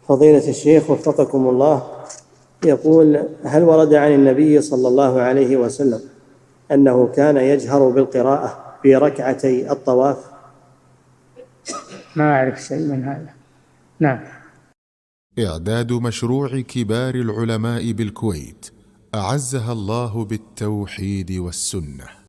فضيلة الشيخ وفقكم الله، يقول: هل ورد عن النبي صلى الله عليه وسلم أنه كان يجهر بالقراءة في ركعتي الطواف؟ ما أعرف شيء من هذا. نعم. إعداد مشروع كبار العلماء بالكويت أعزها الله بالتوحيد والسنة.